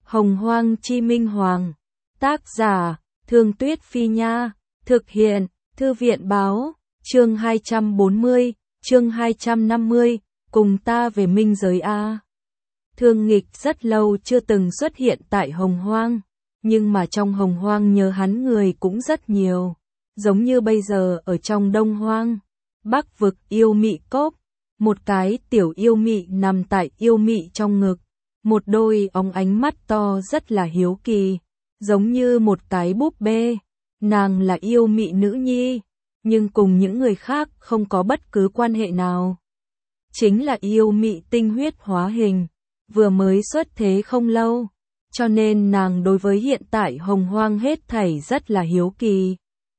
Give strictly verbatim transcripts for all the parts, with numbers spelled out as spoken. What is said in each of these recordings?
Hồng Hoang Chi Minh Hoàng. Tác giả, Thương Tuyết Phi Nha. Thực hiện, Thư viện Báo. Chương hai trăm bốn mươi, chương hai trăm năm mươi, cùng ta về minh giới A. Thương Nghịch rất lâu chưa từng xuất hiện tại Hồng Hoang, nhưng mà trong Hồng Hoang nhớ hắn người cũng rất nhiều. Giống như bây giờ ở trong Đông Hoang, Bắc vực yêu mị cốc, một cái tiểu yêu mị nằm tại yêu mị trong ngực, một đôi óng ánh mắt to rất là hiếu kỳ, giống như một cái búp bê. Nàng là yêu mị nữ nhi, nhưng cùng những người khác không có bất cứ quan hệ nào. Chính là yêu mị tinh huyết hóa hình, vừa mới xuất thế không lâu, cho nên nàng đối với hiện tại Hồng Hoang hết thảy rất là hiếu kỳ.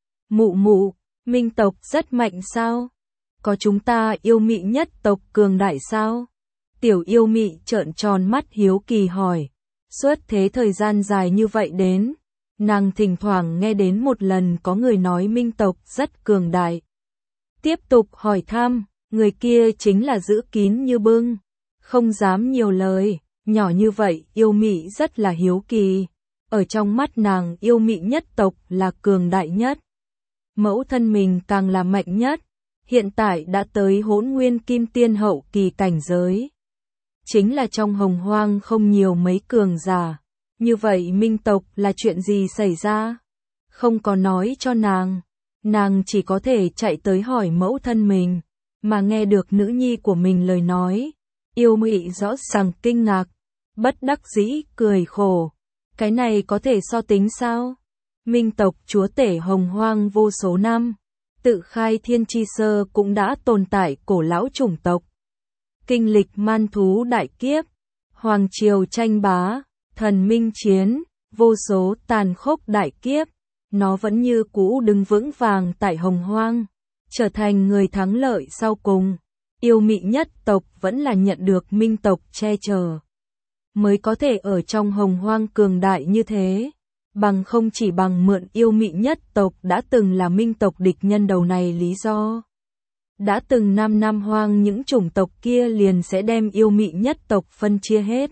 Mụ mụ, minh tộc rất mạnh sao? Có chúng ta yêu mị nhất tộc cường đại sao? Tiểu yêu mị trợn tròn mắt hiếu kỳ hỏi. Suốt thế thời gian dài như vậy đến, nàng thỉnh thoảng nghe đến một lần có người nói minh tộc rất cường đại. Tiếp tục hỏi thăm, người kia chính là giữ kín như bưng, không dám nhiều lời, nhỏ như vậy yêu mị rất là hiếu kỳ. Ở trong mắt nàng yêu mị nhất tộc là cường đại nhất. Mẫu thân mình càng là mạnh nhất, hiện tại đã tới Hỗn Nguyên Kim Tiên hậu kỳ cảnh giới. Chính là trong Hồng Hoang không nhiều mấy cường giả. Như vậy minh tộc là chuyện gì xảy ra? Không có nói cho nàng. Nàng chỉ có thể chạy tới hỏi mẫu thân mình, mà nghe được nữ nhi của mình lời nói. Yêu mị rõ ràng kinh ngạc, bất đắc dĩ cười khổ. Cái này có thể so tính sao? Minh tộc chúa tể Hồng Hoang vô số năm, tự khai thiên chi sơ cũng đã tồn tại cổ lão chủng tộc. Kinh lịch man thú đại kiếp, hoàng triều tranh bá, thần minh chiến, vô số tàn khốc đại kiếp, nó vẫn như cũ đứng vững vàng tại Hồng Hoang, trở thành người thắng lợi sau cùng. Yêu mị nhất tộc vẫn là nhận được minh tộc che chở, mới có thể ở trong Hồng Hoang cường đại như thế. Bằng không chỉ bằng mượn yêu mị nhất tộc đã từng là minh tộc địch nhân đầu này lý do. Đã từng năm năm hoang những chủng tộc kia liền sẽ đem yêu mị nhất tộc phân chia hết.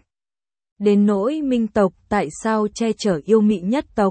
Đến nỗi minh tộc tại sao che chở yêu mị nhất tộc?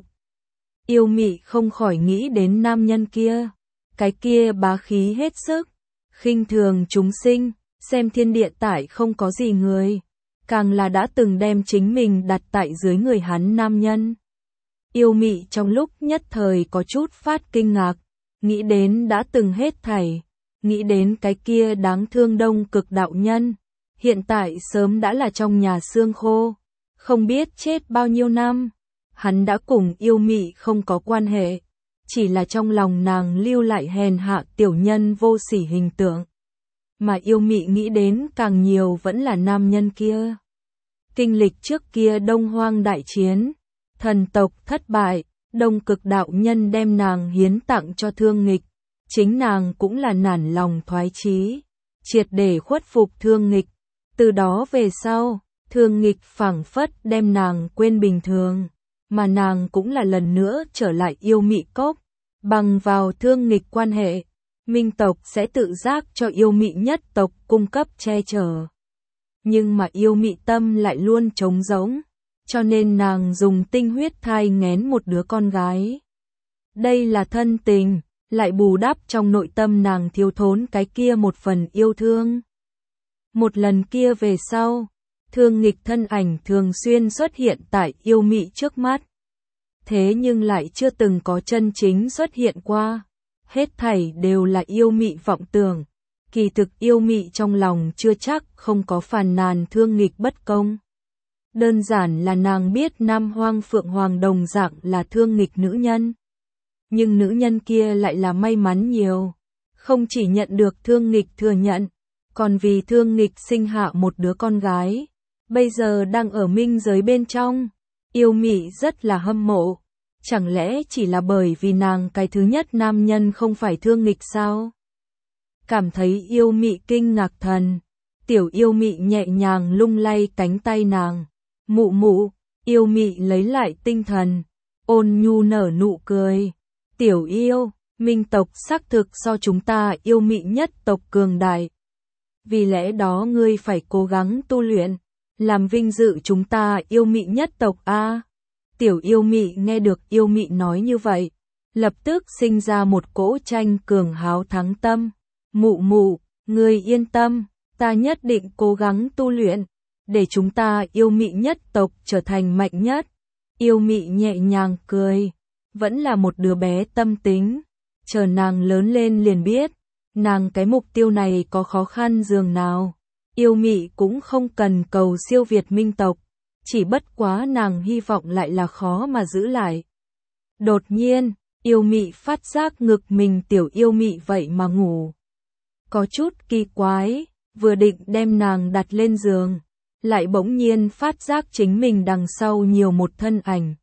Yêu mị không khỏi nghĩ đến nam nhân kia. Cái kia bá khí hết sức, khinh thường chúng sinh, xem thiên địa tại không có gì người. Càng là đã từng đem chính mình đặt tại dưới người hắn nam nhân. Yêu mị trong lúc nhất thời có chút phát kinh ngạc, nghĩ đến đã từng hết thảy, nghĩ đến cái kia đáng thương Đông Cực đạo nhân, hiện tại sớm đã là trong nhà xương khô, không biết chết bao nhiêu năm. Hắn đã cùng yêu mị không có quan hệ, chỉ là trong lòng nàng lưu lại hèn hạ tiểu nhân vô sỉ hình tượng. Mà yêu mị nghĩ đến càng nhiều vẫn là nam nhân kia. Kinh lịch trước kia Đông Hoang đại chiến, thần tộc thất bại, Đông Cực đạo nhân đem nàng hiến tặng cho Thương Nghịch. Chính nàng cũng là nản lòng thoái chí, triệt để khuất phục Thương Nghịch. Từ đó về sau, Thương Nghịch phảng phất đem nàng quên bình thường, mà nàng cũng là lần nữa trở lại yêu mị cốc. Bằng vào Thương Nghịch quan hệ, minh tộc sẽ tự giác cho yêu mị nhất tộc cung cấp che chở. Nhưng mà yêu mị tâm lại luôn trống rỗng, cho nên nàng dùng tinh huyết thai nghén một đứa con gái. Đây là thân tình, lại bù đắp trong nội tâm nàng thiếu thốn cái kia một phần yêu thương. Một lần kia về sau, Thương Nghịch thân ảnh thường xuyên xuất hiện tại yêu mị trước mắt. Thế nhưng lại chưa từng có chân chính xuất hiện qua. Hết thảy đều là yêu mị vọng tưởng. Kỳ thực yêu mị trong lòng chưa chắc không có phàn nàn Thương Nghịch bất công. Đơn giản là nàng biết Nam Hoang Phượng Hoàng đồng dạng là Thương Nghịch nữ nhân. Nhưng nữ nhân kia lại là may mắn nhiều. Không chỉ nhận được Thương Nghịch thừa nhận, còn vì Thương Nghịch sinh hạ một đứa con gái. Bây giờ đang ở minh giới bên trong. Yêu mị rất là hâm mộ. Chẳng lẽ chỉ là bởi vì nàng cái thứ nhất nam nhân không phải Thương Nghịch sao? Cảm thấy yêu mị kinh ngạc thần. Tiểu yêu mị nhẹ nhàng lung lay cánh tay nàng. Mụ mụ, yêu mị lấy lại tinh thần. Ôn nhu nở nụ cười. Tiểu yêu, minh tộc xác thực so chúng ta yêu mị nhất tộc cường đại. Vì lẽ đó ngươi phải cố gắng tu luyện. làm vinh dự chúng ta yêu mị nhất tộc a. Tiểu yêu mị nghe được yêu mị nói như vậy, lập tức sinh ra một cỗ tranh cường háo thắng tâm. Mụ mụ, ngươi yên tâm, ta nhất định cố gắng tu luyện, để chúng ta yêu mị nhất tộc trở thành mạnh nhất. Yêu mị nhẹ nhàng cười, vẫn là một đứa bé tâm tính, chờ nàng lớn lên liền biết, nàng cái mục tiêu này có khó khăn dường nào. Yêu mị cũng không cần cầu siêu việt minh tộc, chỉ bất quá nàng hy vọng lại là khó mà giữ lại. Đột nhiên, yêu mị phát giác ngực mình tiểu yêu mị vậy mà ngủ. Có chút kỳ quái, vừa định đem nàng đặt lên giường, lại bỗng nhiên phát giác chính mình đằng sau nhiều một thân ảnh.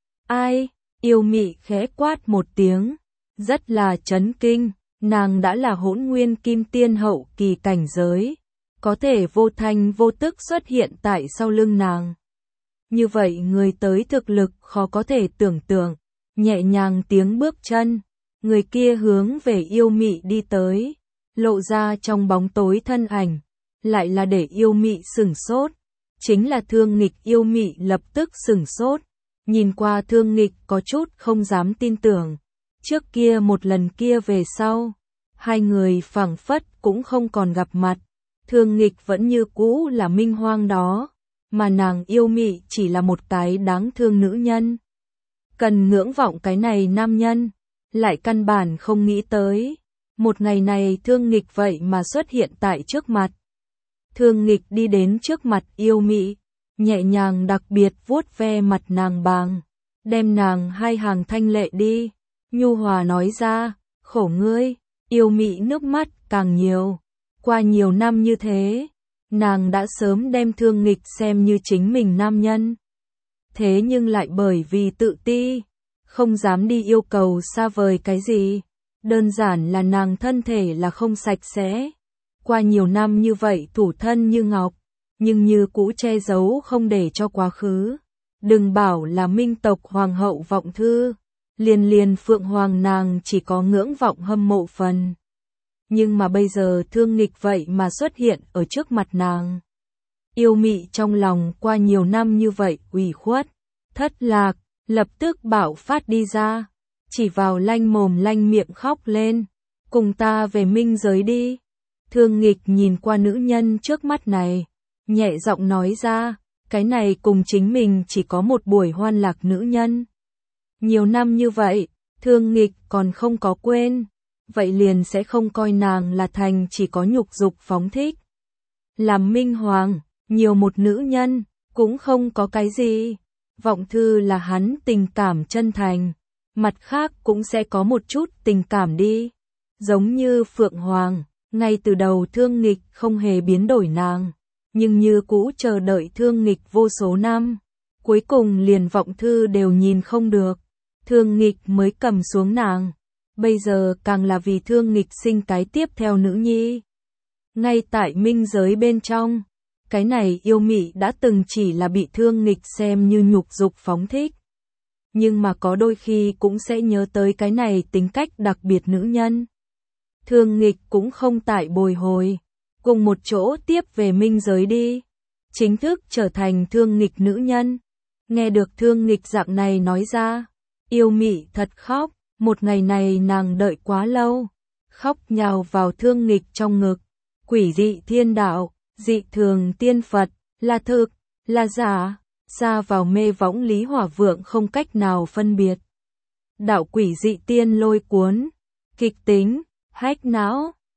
Ai? Yêu mị khẽ quát một tiếng, rất là chấn kinh, nàng đã là hỗn nguyên kim tiên hậu kỳ cảnh giới, có thể vô thanh vô tức xuất hiện tại sau lưng nàng. Như vậy người tới thực lực khó có thể tưởng tượng, nhẹ nhàng tiếng bước chân, người kia hướng về yêu mị đi tới, lộ ra trong bóng tối thân ảnh, lại là để yêu mị sửng sốt, chính là Thương Nghịch. Yêu mị lập tức sửng sốt, nhìn qua Thương Nghịch có chút không dám tin tưởng, trước kia một lần kia về sau, hai người phảng phất cũng không còn gặp mặt, Thương Nghịch vẫn như cũ là minh hoang đó, mà nàng yêu mị chỉ là một cái đáng thương nữ nhân. Cần ngưỡng vọng cái này nam nhân, lại căn bản không nghĩ tới, một ngày này Thương Nghịch vậy mà xuất hiện tại trước mặt. Thương Nghịch đi đến trước mặt yêu mị, nhẹ nhàng đặc biệt vuốt ve mặt nàng bàng, đem nàng hai hàng thanh lệ đi, nhu hòa nói ra, khổ ngươi. Yêu mị nước mắt càng nhiều, qua nhiều năm như thế, nàng đã sớm đem Thương Nghịch xem như chính mình nam nhân. Thế nhưng lại bởi vì tự ti, không dám đi yêu cầu xa vời cái gì, đơn giản là nàng thân thể là không sạch sẽ. Qua nhiều năm như vậy thủ thân như ngọc, nhưng như cũ che giấu không để cho quá khứ. Đừng bảo là minh tộc hoàng hậu vọng thư, liền liền Phượng Hoàng nàng chỉ có ngưỡng vọng hâm mộ phần. Nhưng mà bây giờ Thương Nghịch vậy mà xuất hiện ở trước mặt nàng. Yêu mị trong lòng qua nhiều năm như vậy ủy khuất, thất lạc, lập tức bạo phát đi ra, chỉ vào lanh mồm lanh miệng khóc lên, cùng ta về minh giới đi. Thương Nghịch nhìn qua nữ nhân trước mắt này, nhẹ giọng nói ra, cái này cùng chính mình chỉ có một buổi hoan lạc nữ nhân. Nhiều năm như vậy, Thương Nghịch còn không có quên, vậy liền sẽ không coi nàng là thành chỉ có nhục dục phóng thích. Làm minh hoàng, nhiều một nữ nhân, cũng không có cái gì. Vọng thư là hắn tình cảm chân thành, mặt khác cũng sẽ có một chút tình cảm đi. Giống như Phượng Hoàng, ngay từ đầu Thương Nghịch không hề biến đổi nàng, nhưng như cũ chờ đợi Thương Nghịch vô số năm. Cuối cùng liền Vọng thư đều nhìn không được, Thương Nghịch mới cầm xuống nàng. Bây giờ càng là vì Thương Nghịch sinh cái tiếp theo nữ nhi. Ngay tại minh giới bên trong, cái này yêu mị đã từng chỉ là bị Thương Nghịch xem như nhục dục phóng thích. Nhưng mà có đôi khi cũng sẽ nhớ tới cái này tính cách đặc biệt nữ nhân. Thương Nghịch cũng không tại bồi hồi, cùng một chỗ tiếp về minh giới đi, chính thức trở thành Thương Nghịch nữ nhân. Nghe được Thương Nghịch dạng này nói ra, yêu mị thật khóc, một ngày này nàng đợi quá lâu, khóc nhào vào Thương Nghịch trong ngực. Quỷ dị thiên đạo, dị thường tiên Phật, là thực, là giả, xa vào mê võng Lý Hỏa Vượng không cách nào phân biệt. Đạo quỷ dị tiên lôi cuốn, kịch tính, hách não.